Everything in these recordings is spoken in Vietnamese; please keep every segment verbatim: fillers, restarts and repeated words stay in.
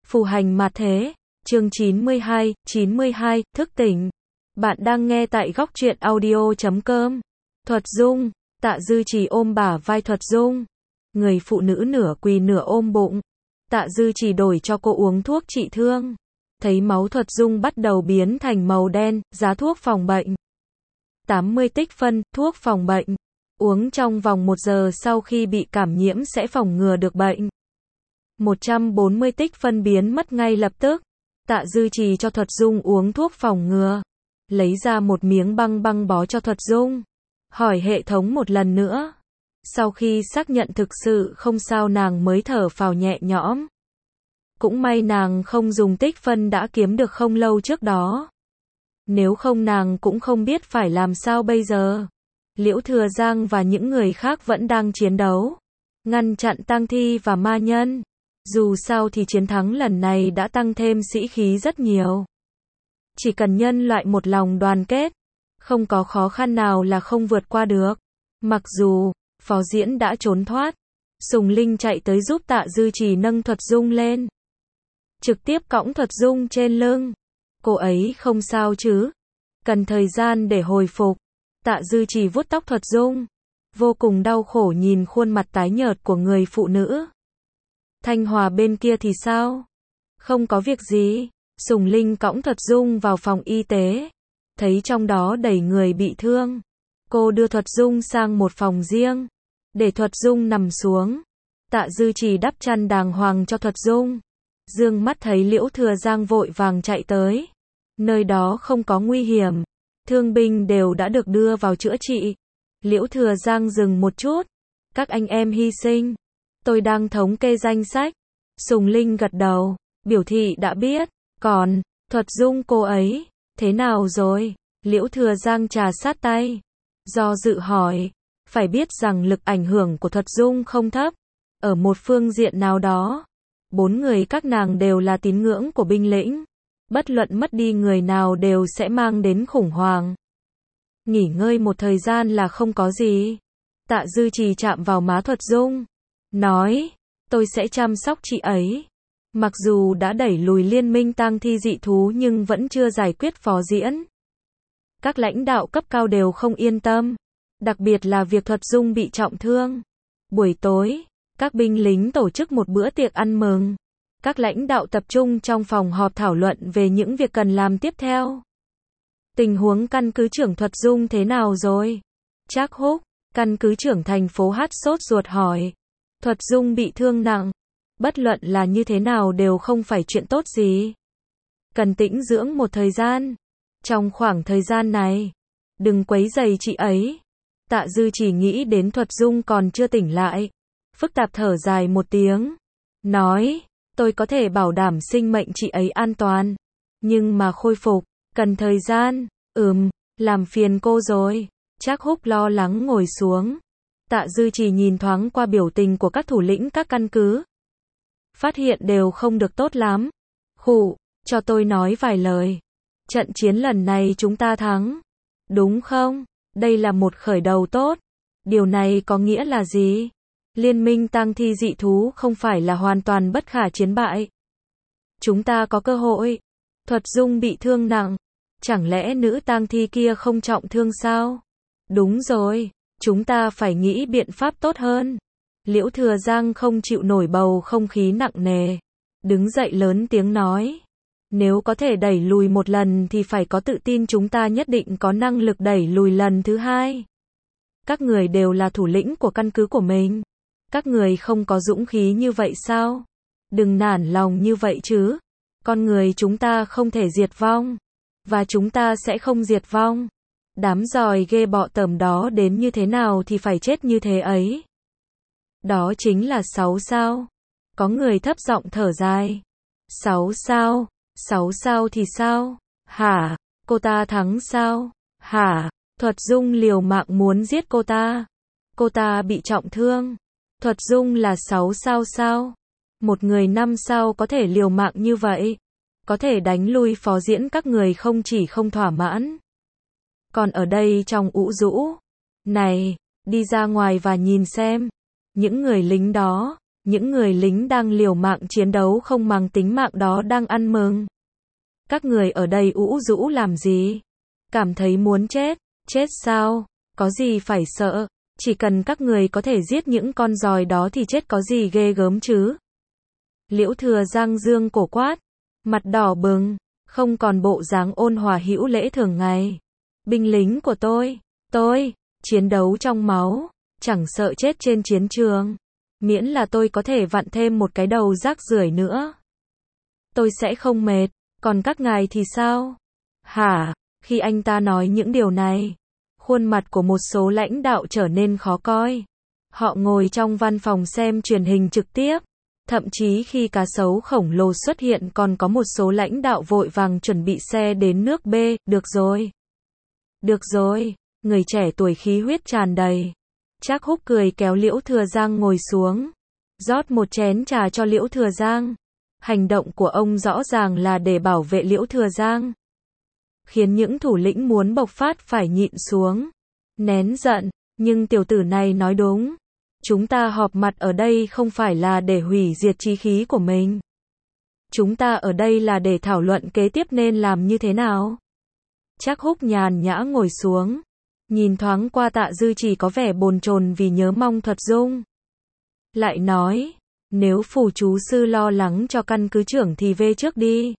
Phù hành mà thế, chương chín mươi hai, chín mươi hai, thức tỉnh. Bạn đang nghe tại góc truyện audio chấm com. Thuật Dung, Tạ Dư Trì ôm bả vai Thuật Dung. Người phụ nữ nửa quỳ nửa ôm bụng. Tạ Dư Trì đổi cho cô uống thuốc trị thương. Thấy máu Thuật Dung bắt đầu biến thành màu đen, giá thuốc phòng bệnh. tám mươi tích phân, thuốc phòng bệnh. Uống trong vòng một giờ sau khi bị cảm nhiễm sẽ phòng ngừa được bệnh. một trăm bốn mươi tích phân biến mất ngay lập tức. Tạ Dư Trì cho Thuật Dung uống thuốc phòng ngừa. Lấy ra một miếng băng băng bó cho Thuật Dung. Hỏi hệ thống một lần nữa. Sau khi xác nhận thực sự không sao nàng mới thở phào nhẹ nhõm. Cũng may nàng không dùng tích phân đã kiếm được không lâu trước đó. Nếu không nàng cũng không biết phải làm sao bây giờ. Liễu Thừa Giang và những người khác vẫn đang chiến đấu. Ngăn chặn tang thi và ma nhân. Dù sao thì chiến thắng lần này đã tăng thêm sĩ khí rất nhiều. Chỉ cần nhân loại một lòng đoàn kết, không có khó khăn nào là không vượt qua được. Mặc dù, Phó Diễn đã trốn thoát, Sùng Linh chạy tới giúp Tạ Dư Trì nâng Thuật Dung lên. Trực tiếp cõng Thuật Dung trên lưng. Cô ấy không sao chứ? Cần thời gian để hồi phục. Tạ Dư Trì vuốt tóc Thuật Dung. Vô cùng đau khổ nhìn khuôn mặt tái nhợt của người phụ nữ. Thanh Hòa bên kia thì sao? Không có việc gì. Sùng Linh cõng Thuật Dung vào phòng y tế. Thấy trong đó đầy người bị thương. Cô đưa Thuật Dung sang một phòng riêng. Để Thuật Dung nằm xuống. Tạ Dư Trì đắp chăn đàng hoàng cho Thuật Dung. Dương mắt thấy Liễu Thừa Giang vội vàng chạy tới. Nơi đó không có nguy hiểm. Thương binh đều đã được đưa vào chữa trị. Liễu Thừa Giang dừng một chút. Các anh em hy sinh. Tôi đang thống kê danh sách. Sùng Linh gật đầu, biểu thị đã biết. Còn, Thuật Dung cô ấy, thế nào rồi? Liễu Thừa Giang trà sát tay. Do dự hỏi, phải biết rằng lực ảnh hưởng của Thuật Dung không thấp. Ở một phương diện nào đó, bốn người các nàng đều là tín ngưỡng của binh lĩnh. Bất luận mất đi người nào đều sẽ mang đến khủng hoảng. Nghỉ ngơi một thời gian là không có gì. Tạ Dư Trì chạm vào má Thuật Dung. Nói, tôi sẽ chăm sóc chị ấy. Mặc dù đã đẩy lùi liên minh tang thi dị thú nhưng vẫn chưa giải quyết Phó Diễn. Các lãnh đạo cấp cao đều không yên tâm. Đặc biệt là việc Thuật Dung bị trọng thương. Buổi tối, các binh lính tổ chức một bữa tiệc ăn mừng. Các lãnh đạo tập trung trong phòng họp thảo luận về những việc cần làm tiếp theo. Tình huống căn cứ trưởng Thuật Dung thế nào rồi? Trác Húc, căn cứ trưởng thành phố Hát sốt ruột hỏi. Thuật Dung bị thương nặng. Bất luận là như thế nào đều không phải chuyện tốt gì. Cần tĩnh dưỡng một thời gian. Trong khoảng thời gian này, đừng quấy rầy chị ấy. Tạ Dư chỉ nghĩ đến Thuật Dung còn chưa tỉnh lại. Phức tạp thở dài một tiếng. Nói, tôi có thể bảo đảm sinh mệnh chị ấy an toàn. Nhưng mà khôi phục, cần thời gian. Ừm, làm phiền cô rồi. Trác Húc lo lắng ngồi xuống. Tạ Dư chỉ nhìn thoáng qua biểu tình của các thủ lĩnh các căn cứ. Phát hiện đều không được tốt lắm. Khụ, cho tôi nói vài lời. Trận chiến lần này chúng ta thắng. Đúng không? Đây là một khởi đầu tốt. Điều này có nghĩa là gì? Liên minh tang thi dị thú không phải là hoàn toàn bất khả chiến bại. Chúng ta có cơ hội. Thuật Dung bị thương nặng. Chẳng lẽ nữ tang thi kia không trọng thương sao? Đúng rồi. Chúng ta phải nghĩ biện pháp tốt hơn. Liễu Thừa Giang không chịu nổi bầu không khí nặng nề. Đứng dậy lớn tiếng nói. Nếu có thể đẩy lùi một lần thì phải có tự tin chúng ta nhất định có năng lực đẩy lùi lần thứ hai. Các người đều là thủ lĩnh của căn cứ của mình. Các người không có dũng khí như vậy sao? Đừng nản lòng như vậy chứ. Con người chúng ta không thể diệt vong. Và chúng ta sẽ không diệt vong. Đám giòi ghê bọ tởm đó đến như thế nào thì phải chết như thế ấy. Đó chính là sáu sao. Có người thấp giọng thở dài. Sáu sao? Sáu sao thì sao? Hả? Cô ta thắng sao? Hả? Thuật Dung liều mạng muốn giết cô ta. Cô ta bị trọng thương. Thuật Dung là sáu sao sao? Một người năm sao có thể liều mạng như vậy? Có thể đánh lui Phó Diễn các người không chỉ không thỏa mãn. Còn ở đây trong ủ rũ. Này, đi ra ngoài và nhìn xem. Những người lính đó, Những người lính đang liều mạng chiến đấu không màng tính mạng đó đang ăn mừng. Các người ở đây ủ rũ làm gì? Cảm thấy muốn chết? Chết sao? Có gì phải sợ? Chỉ cần các người có thể giết những con giòi đó thì chết có gì ghê gớm chứ? Liễu Thừa Giang dương cổ quát, mặt đỏ bừng, không còn bộ dáng ôn hòa hữu lễ thường ngày. Binh lính của tôi, tôi, chiến đấu trong máu, chẳng sợ chết trên chiến trường. Miễn là tôi có thể vặn thêm một cái đầu rác rưởi nữa. Tôi sẽ không mệt, còn các ngài thì sao? Hả? Khi anh ta nói những điều này, khuôn mặt của một số lãnh đạo trở nên khó coi. Họ ngồi trong văn phòng xem truyền hình trực tiếp. Thậm chí khi cá sấu khổng lồ xuất hiện còn có một số lãnh đạo vội vàng chuẩn bị xe đến nước B. Được rồi. Được rồi. Người trẻ tuổi khí huyết tràn đầy. Trác Húc cười kéo Liễu Thừa Giang ngồi xuống. Rót một chén trà cho Liễu Thừa Giang. Hành động của ông rõ ràng là để bảo vệ Liễu Thừa Giang. Khiến những thủ lĩnh muốn bộc phát phải nhịn xuống. Nén giận. Nhưng tiểu tử này nói đúng. Chúng ta họp mặt ở đây không phải là để hủy diệt chí khí của mình. Chúng ta ở đây là để thảo luận kế tiếp nên làm như thế nào. Trác Húc nhàn nhã ngồi xuống. Nhìn thoáng qua Tạ Dư Chỉ có vẻ bồn chồn vì nhớ mong Thuật Dung. Lại nói, nếu phù chú sư lo lắng cho căn cứ trưởng thì về trước đi.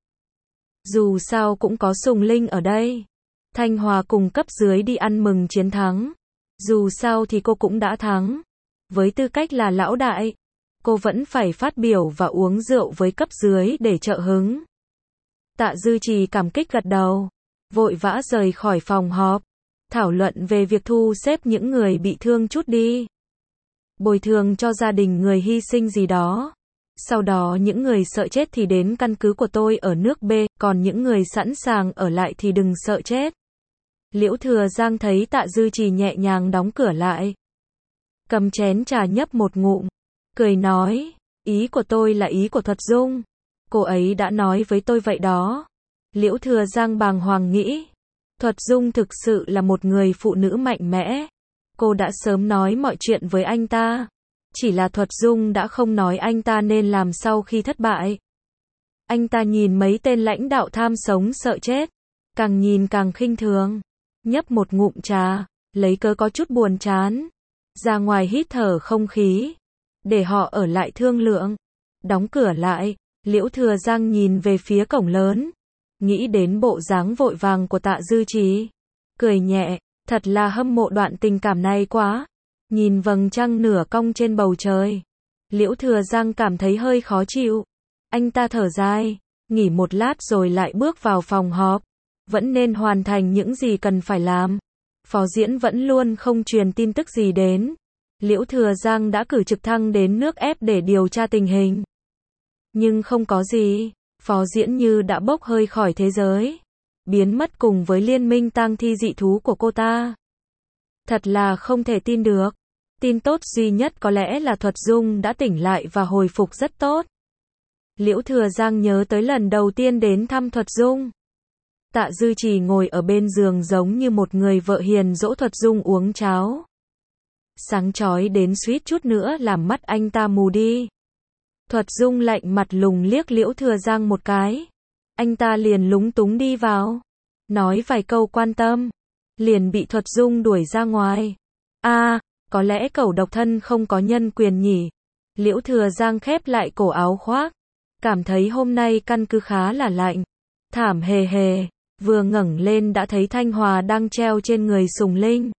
Dù sao cũng có Sùng Linh ở đây. Thanh Hòa cùng cấp dưới đi ăn mừng chiến thắng. Dù sao thì cô cũng đã thắng. Với tư cách là lão đại, cô vẫn phải phát biểu và uống rượu với cấp dưới để trợ hứng. Tạ Dư Trì cảm kích gật đầu, vội vã rời khỏi phòng họp, thảo luận về việc thu xếp những người bị thương chút đi. Bồi thường cho gia đình người hy sinh gì đó. Sau đó những người sợ chết thì đến căn cứ của tôi ở nước B, còn những người sẵn sàng ở lại thì đừng sợ chết. Liễu Thừa Giang thấy Tạ Dư Trì nhẹ nhàng đóng cửa lại. Cầm chén trà nhấp một ngụm, cười nói, ý của tôi là ý của Thuật Dung. Cô ấy đã nói với tôi vậy đó. Liễu Thừa Giang bàng hoàng nghĩ, Thuật Dung thực sự là một người phụ nữ mạnh mẽ. Cô đã sớm nói mọi chuyện với anh ta. Chỉ là Thuật Dung đã không nói anh ta nên làm sau khi thất bại. Anh ta nhìn mấy tên lãnh đạo tham sống sợ chết, càng nhìn càng khinh thường. Nhấp một ngụm trà, lấy cớ có chút buồn chán. Ra ngoài hít thở không khí, để họ ở lại thương lượng. Đóng cửa lại, Liễu Thừa Giang nhìn về phía cổng lớn, nghĩ đến bộ dáng vội vàng của Tạ Dư Trì, cười nhẹ, thật là hâm mộ đoạn tình cảm này quá. Nhìn vầng trăng nửa cong trên bầu trời, Liễu Thừa Giang cảm thấy hơi khó chịu. Anh ta thở dài, nghỉ một lát rồi lại bước vào phòng họp. Vẫn nên hoàn thành những gì cần phải làm. Phó Diễn vẫn luôn không truyền tin tức gì đến. Liễu Thừa Giang đã cử trực thăng đến nước ép để điều tra tình hình. Nhưng không có gì. Phó Diễn như đã bốc hơi khỏi thế giới. Biến mất cùng với liên minh tang thi dị thú của cô ta. Thật là không thể tin được. Tin tốt duy nhất có lẽ là Thuật Dung đã tỉnh lại và hồi phục rất tốt. Liễu Thừa Giang nhớ tới lần đầu tiên đến thăm Thuật Dung. Tạ Dư Trì ngồi ở bên giường giống như một người vợ hiền dỗ Thuật Dung uống cháo. Sáng chói đến suýt chút nữa làm mắt anh ta mù đi. Thuật Dung lạnh mặt lùng liếc Liễu Thừa Giang một cái. Anh ta liền lúng túng đi vào. Nói vài câu quan tâm. Liền bị Thuật Dung đuổi ra ngoài. À, có lẽ cẩu độc thân không có nhân quyền nhỉ. Liễu Thừa Giang khép lại cổ áo khoác. Cảm thấy hôm nay căn cứ khá là lạnh. Thảm hề hề. Vừa ngẩng lên đã thấy Thanh Hòa đang treo trên người Sùng Linh.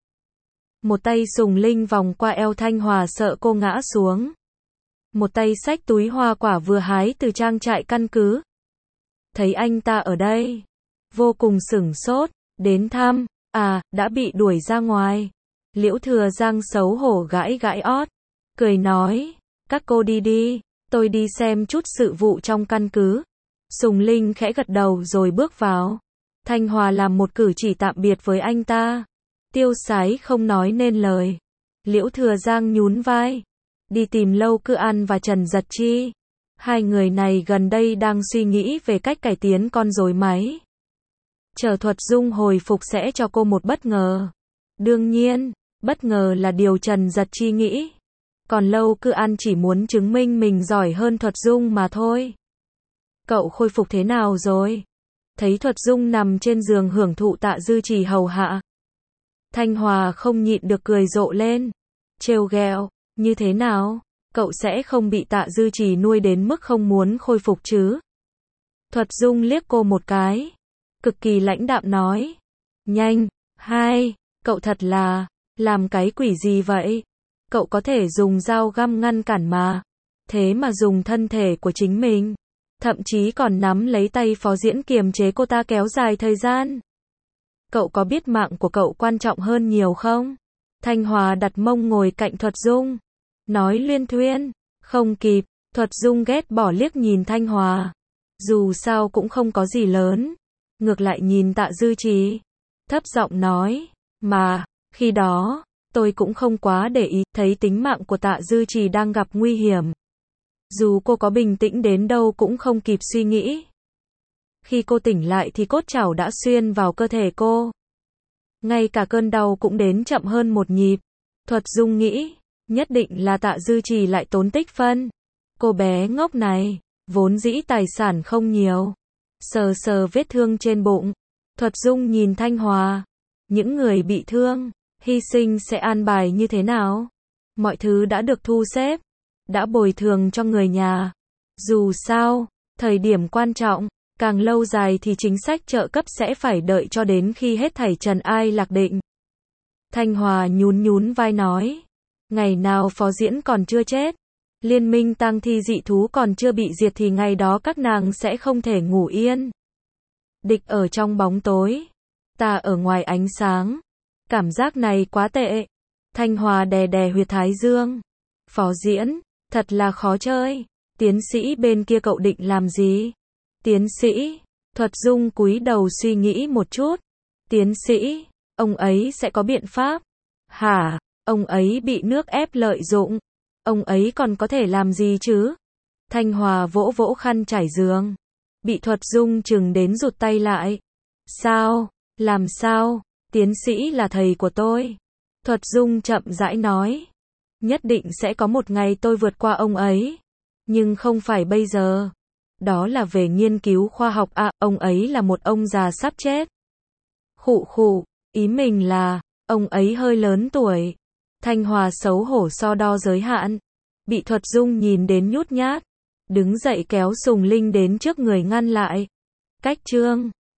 Một tay Sùng Linh vòng qua eo Thanh Hòa sợ cô ngã xuống. Một tay xách túi hoa quả vừa hái từ trang trại căn cứ. Thấy anh ta ở đây, vô cùng sửng sốt, đến thăm, à, đã bị đuổi ra ngoài. Liễu Thừa Giang xấu hổ gãi gãi ót, cười nói, các cô đi đi, tôi đi xem chút sự vụ trong căn cứ. Sùng Linh khẽ gật đầu rồi bước vào. Thanh Hòa làm một cử chỉ tạm biệt với anh ta. Tiêu sái không nói nên lời. Liễu Thừa Giang nhún vai. Đi tìm Lâu Cư An và Trần Giật Chi. Hai người này gần đây đang suy nghĩ về cách cải tiến con rối máy. Chờ Thuật Dung hồi phục sẽ cho cô một bất ngờ. Đương nhiên, bất ngờ là điều Trần Giật Chi nghĩ. Còn lâu cứ ăn chỉ muốn chứng minh mình giỏi hơn Thuật Dung mà thôi. Cậu khôi phục thế nào rồi? Thấy Thuật Dung nằm trên giường hưởng thụ Tạ Dư Trì hầu hạ. Thanh Hòa không nhịn được cười rộ lên. Trêu ghẹo, như thế nào? Cậu sẽ không bị Tạ Dư Trì nuôi đến mức không muốn khôi phục chứ? Thuật Dung liếc cô một cái. Cực kỳ lãnh đạm nói. Nhanh, hai, cậu thật là, làm cái quỷ gì vậy? Cậu có thể dùng dao găm ngăn cản mà. Thế mà dùng thân thể của chính mình. Thậm chí còn nắm lấy tay Phó Diễn kiềm chế cô ta kéo dài thời gian. Cậu có biết mạng của cậu quan trọng hơn nhiều không? Thanh Hòa đặt mông ngồi cạnh Thuật Dung. Nói luyên thuyên. Không kịp. Thuật Dung ghét bỏ liếc nhìn Thanh Hòa. Dù sao cũng không có gì lớn. Ngược lại nhìn Tạ Dư Trì. Thấp giọng nói. Mà, khi đó, tôi cũng không quá để ý. Thấy tính mạng của Tạ Dư Trì đang gặp nguy hiểm. Dù cô có bình tĩnh đến đâu cũng không kịp suy nghĩ. Khi cô tỉnh lại thì cốt chảo đã xuyên vào cơ thể cô. Ngay cả cơn đau cũng đến chậm hơn một nhịp. Thuật Dung nghĩ, nhất định là Tạ Dư Trì lại tốn tích phân. Cô bé ngốc này, vốn dĩ tài sản không nhiều. Sờ sờ vết thương trên bụng. Thuật Dung nhìn Thanh Hòa. Những người bị thương, hy sinh sẽ an bài như thế nào? Mọi thứ đã được thu xếp. Đã bồi thường cho người nhà. Dù sao, thời điểm quan trọng, càng lâu dài thì chính sách trợ cấp sẽ phải đợi cho đến khi hết thảy trần ai lạc định. Thanh Hòa nhún nhún vai nói. Ngày nào Phó Diễn còn chưa chết, liên minh tang thi dị thú còn chưa bị diệt thì ngày đó các nàng sẽ không thể ngủ yên. Địch ở trong bóng tối, ta ở ngoài ánh sáng. Cảm giác này quá tệ. Thanh Hòa đè đè huyệt thái dương. Phó Diễn, thật là khó chơi. Tiến sĩ bên kia cậu định làm gì? Tiến sĩ, Thuật Dung cúi đầu suy nghĩ một chút. Tiến sĩ, ông ấy sẽ có biện pháp. Hả, ông ấy bị nước ép lợi dụng. Ông ấy còn có thể làm gì chứ? Thanh Hòa vỗ vỗ khăn trải giường. Bị Thuật Dung chừng đến rụt tay lại. Sao? Làm sao? Tiến sĩ là thầy của tôi. Thuật Dung chậm rãi nói. Nhất định sẽ có một ngày tôi vượt qua ông ấy. Nhưng không phải bây giờ. Đó là về nghiên cứu khoa học à, ông ấy là một ông già sắp chết. Khụ khụ, ý mình là, ông ấy hơi lớn tuổi. Thanh Hòa xấu hổ so đo giới hạn. Bị Thuật Dung nhìn đến nhút nhát. Đứng dậy kéo Sùng Linh đến trước người ngăn lại. Cách chương